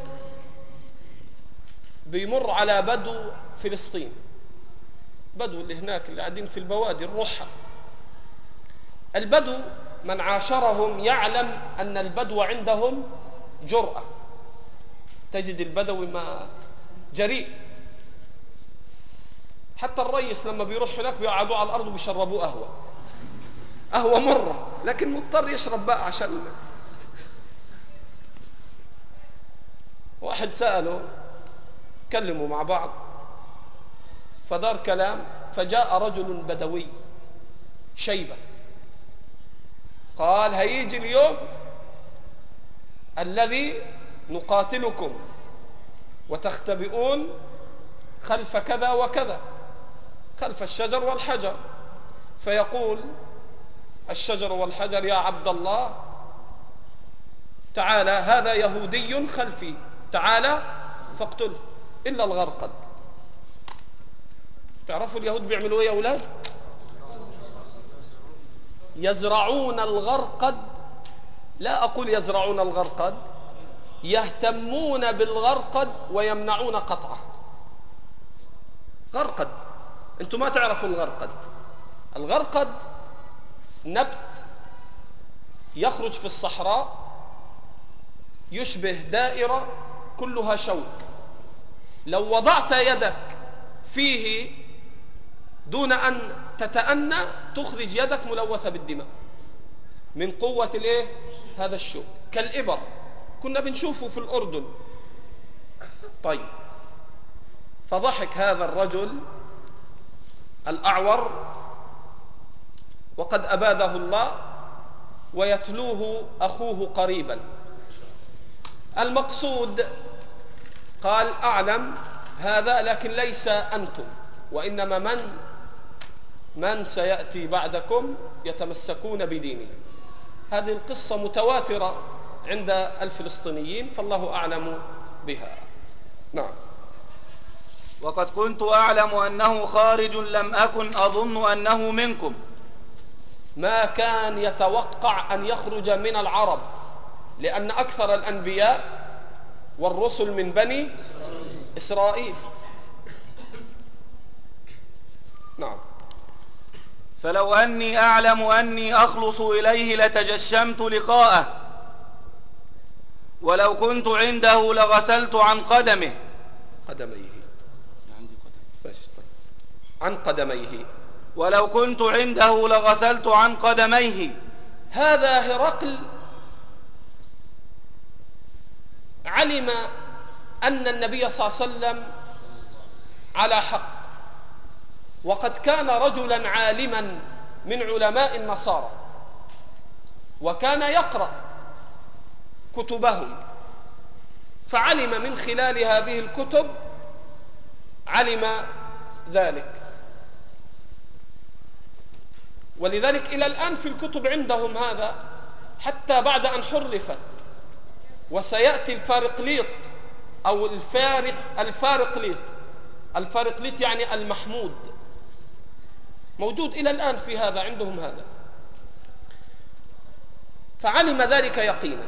بيمر على بدو فلسطين، بدو اللي هناك اللي قاعدين في البوادي الرحة. البدو من عاشرهم يعلم أن البدو عندهم جرأة، تجد البدوي ما جريء. حتى الرئيس لما بيروح هناك بيقعدوا على الأرض وبيشربوا قهوة مرة، لكن مضطر يشرب بقى عشان. واحد سأله، كلموا مع بعض فدار كلام، فجاء رجل بدوي شيبة قال: هيجي اليوم الذي نقاتلكم وتختبئون خلف كذا وكذا، خلف الشجر والحجر. فيقول الشجر والحجر: يا عبد الله تعالى، هذا يهودي خلفي، تعالى فاقتله، إلا الغرقد. تعرفوا اليهود بيعملوا ايه يا أولاد؟ يزرعون الغرقد. لا أقول يزرعون الغرقد، يهتمون بالغرقد ويمنعون قطعه. غرقد، انتم ما تعرفوا الغرقد. الغرقد نبت يخرج في الصحراء، يشبه دائرة كلها شوك. لو وضعت يدك فيه دون أن تتأنى تخرج يدك ملوثة بالدماء من قوة هذا الشوك، كالإبر، كنا بنشوفه في الأردن. طيب، فضحك هذا الرجل الأعور وقد أباده الله، ويتلوه أخوه قريبا. المقصود قال: أعلم هذا، لكن ليس أنتم، وإنما من سيأتي بعدكم يتمسكون بدينه. هذه القصة متواترة عند الفلسطينيين، فالله أعلم بها. نعم. وقد كنت أعلم أنه خارج لم أكن أظن أنه منكم. ما كان يتوقع أن يخرج من العرب، لأن أكثر الأنبياء والرسل من بني إسرائيل. نعم. فلو أني أعلم أني أخلص إليه لتجشمت لقاءه، ولو كنت عنده لغسلت عن قدميه. قدميه عن قدميه. ولو كنت عنده لغسلت عن قدميه. هذا هرقل علم أن النبي صلى الله عليه وسلم على حق، وقد كان رجلا عالما من علماء النصارى، وكان يقرأ كتبهم، فعلم من خلال هذه الكتب، علم ذلك. ولذلك إلى الآن في الكتب عندهم هذا حتى بعد أن حرفت. وسيأتي الفارقليط أو الفارقليط. الفارقليط يعني المحمود، موجود إلى الآن في هذا، عندهم هذا. فعلم ذلك يقينا،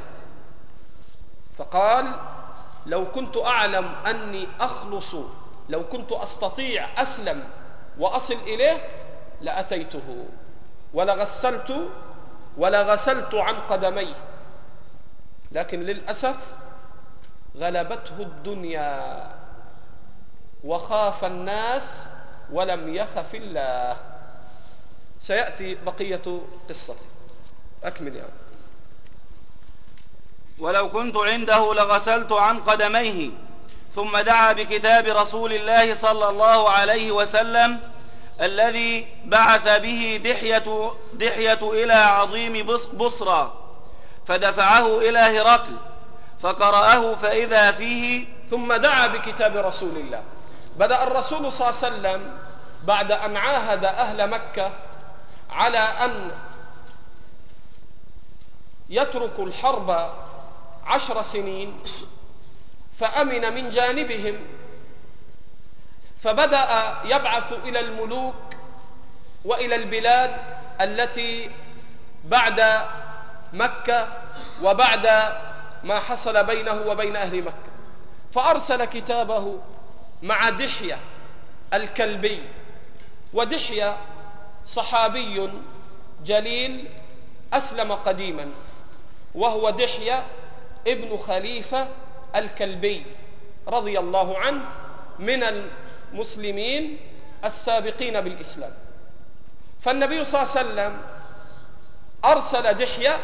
فقال لو كنت أعلم أني أخلص، لو كنت أستطيع أسلم وأصل إليه لأتيته ولغسلت عن قدميه، لكن للأسف غلبته الدنيا وخاف الناس ولم يخف الله. سيأتي بقية قصته. أكمل يعني. ولو كنت عنده لغسلت عن قدميه. ثم دعا بكتاب رسول الله صلى الله عليه وسلم الذي بعث به دحية إلى عظيم بصرى، فدفعه إلى هرقل فقرأه فإذا فيه. ثم دعا بكتاب رسول الله. بدأ الرسول صلى الله عليه وسلم بعد أن عاهد أهل مكة على أن يتركوا الحرب 10 سنين، فأمن من جانبهم، فبدأ يبعث إلى الملوك وإلى البلاد التي بعد مكة وبعد ما حصل بينه وبين أهل مكة. فأرسل كتابه مع دحية الكلبي. ودحية صحابي جليل أسلم قديما، وهو دحية ابن خليفة الكلبي رضي الله عنه، من المسلمين السابقين بالإسلام. فالنبي صلى الله عليه وسلم أرسل دحية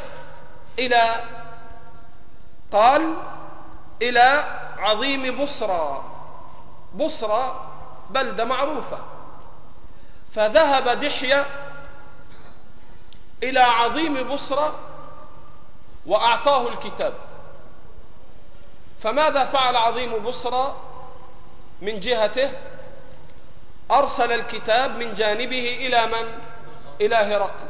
إلى عظيم بصرى. بصرى بلدة معروفة. فذهب دحية إلى عظيم بصرى وأعطاه الكتاب. فماذا فعل عظيم بصرى من جهته؟ أرسل الكتاب من جانبه إلى من؟ إلى هرقل.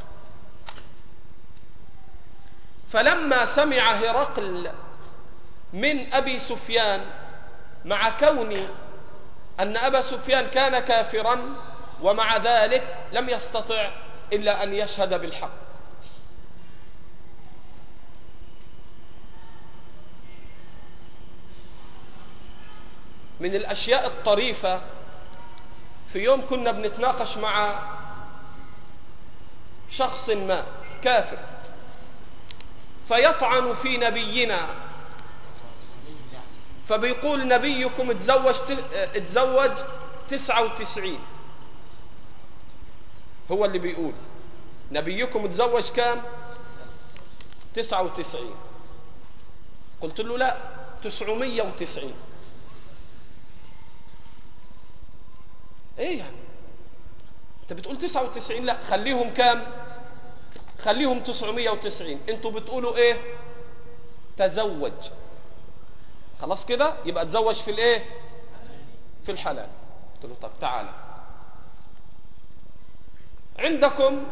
فلما سمع هرقل من أبي سفيان، مع كون أن أبا سفيان كان كافرا، ومع ذلك لم يستطع إلا أن يشهد بالحق. من الأشياء الطريفة، في يوم كنا بنتناقش مع شخص ما كافر، فيطعن في نبينا، فبيقول نبيكم اتزوج 99. هو اللي بيقول نبيكم اتزوج كام؟ 99. قلت له لا، 990. ايه يعني انت بتقول 99؟ لا، خليهم كام؟ خليهم 990. انتوا بتقولوا ايه؟ تزوج. خلاص كده يبقى تزوج في الايه؟ في الحلال. قلت له طب تعالى، عندكم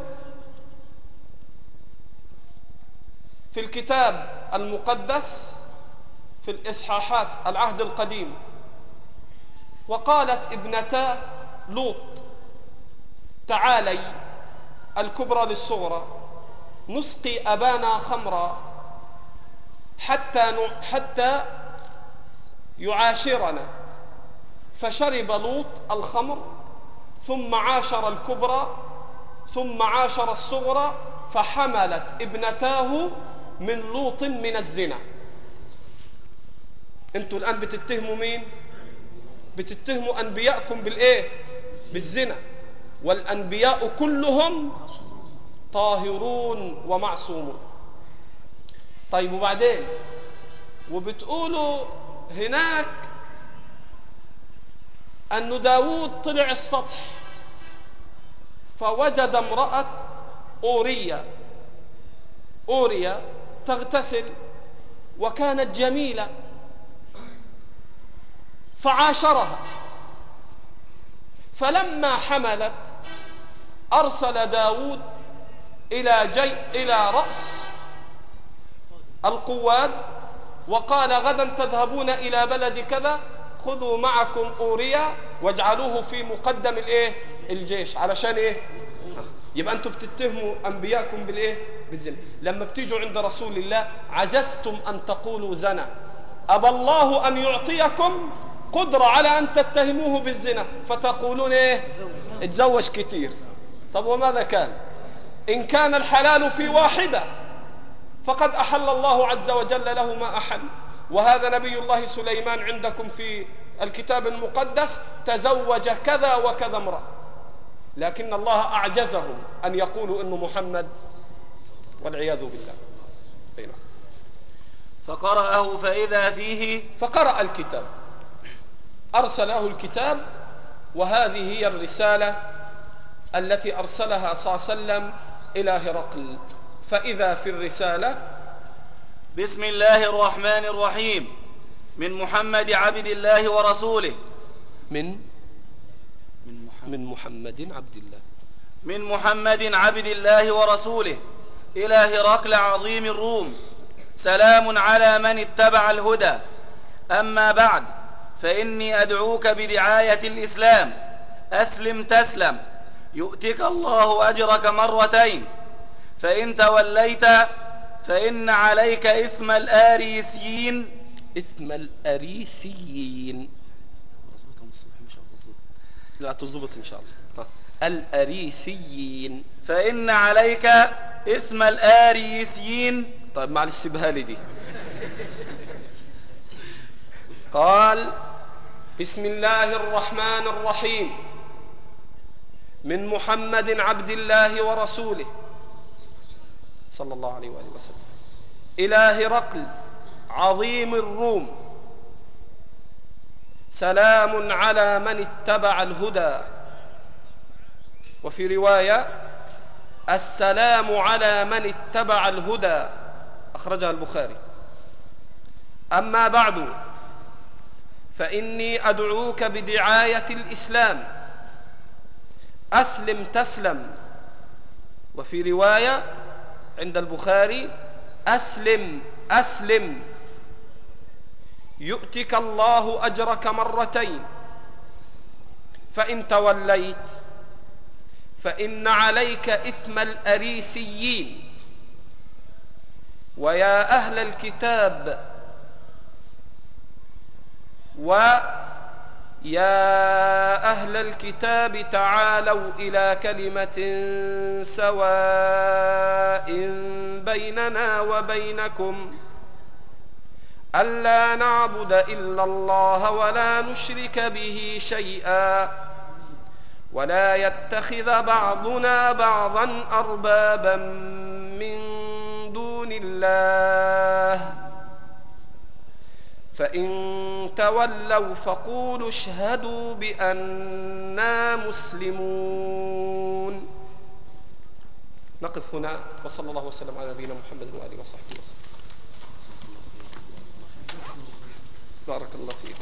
في الكتاب المقدس في الإصحاحات العهد القديم، وقالت ابنتا لوط تعالي الكبرى للصغرى نسقي أبانا خمرا حتى يعاشرنا. فشرب لوط الخمر، ثم عاشر الكبرى، ثم عاشر الصغرى، فحملت ابنتاه من لوط من الزنا. انتوا الآن بتتهموا مين؟ بتتهموا أنبياءكم بالإيه؟ بالزنا. والأنبياء كلهم طاهرون ومعصومون. طيب وبعدين؟ وبتقولوا هناك أن داود طلع السطح فوجد امرأة أوريا تغتسل وكانت جميلة فعاشرها. فلما حملت أرسل داود إلى رأس القواد وقال غدا تذهبون إلى بلد كذا، خذوا معكم أوريا واجعلوه في مقدم الجيش. علشان يبقى أنتم بتتهموا أنبياءكم بالزنا. لما بتيجوا عند رسول الله عجزتم أن تقولوا زنا، أبى الله أن يعطيكم قدرة على أن تتهموه بالزنا فتقولون اتزوج كتير. طب وماذا كان؟ إن كان الحلال في واحدة فقد أحل الله عز وجل له ما أحل. وهذا نبي الله سليمان عندكم في الكتاب المقدس تزوج كذا وكذا امرأة، لكن الله أعجزهم أن يقولوا إنه محمد، والعياذ بالله. بينا. فقرأه فإذا فيه، فقرأ الكتاب، أرسله الكتاب، وهذه هي الرسالة التي أرسلها صلى الله عليه وسلم إلى هرقل. فإذا في الرسالة: بسم الله الرحمن الرحيم، من محمد عبد الله ورسوله. من محمد عبد الله، من محمد عبد الله ورسوله إلى هرقل عظيم الروم، سلام على من اتبع الهدى. أما بعد، فإني أدعوك بدعاية الإسلام، أسلم تسلم، يؤتك الله أجرك مرتين، فإن توليت فإن عليك إثم الآريسيين. إثم الأريسيين. لا تضبط إن شاء الله. الأريسيين. فإن عليك إثم الآريسيين. طيب معلش بهالي دي. قال: بسم الله الرحمن الرحيم، من محمد عبد الله ورسوله صلى الله عليه وآله وسلم إلى هرقل عظيم الروم، سلام على من اتبع الهدى. وفي رواية: السلام على من اتبع الهدى، أخرجها البخاري. أما بعد، فإني أدعوك بدعاية الإسلام، أسلم تسلم. وفي رواية عند البخاري: أسلم يؤتك الله أجرك مرتين، فإن توليت فإن عليك إثم الأريسيين. ويا أهل الكتاب تعالوا إلى كلمة سواء بيننا وبينكم ألا نعبد إلا الله ولا نشرك به شيئا ولا يتخذ بعضنا بعضا أربابا من دون الله، فإن تولوا فقولوا اشهدوا بأننا مسلمون. نقف هنا، وصلى الله وسلم على نبينا محمد وآله وصحبه وسلم. بارك الله فيك.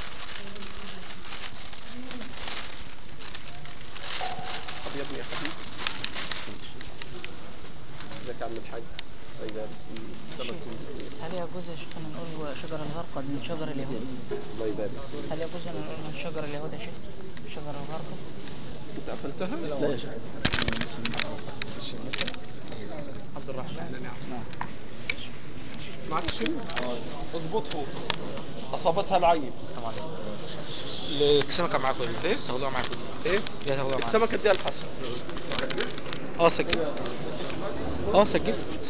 طب يا ابني يا حبيبي، ازيك يا عم الحاج؟ هل يجوز يا شيخ ان نقول شجر الغرقد من شجر اليهود؟ الله يبارك. هل يجوز ان نقول من شجر اليهود يا شيخ شجر الغرقد؟ انت قفلتها؟ لا يا شيخ. عبد الرحمن. نعم. معك شيء؟ اضبطه. اصابتها العين. السمكة معاكم ايه؟ تاخدوها معاكم ايه؟ تاخدوها معاكم. السمكة دي الحسن. سجل. سجل.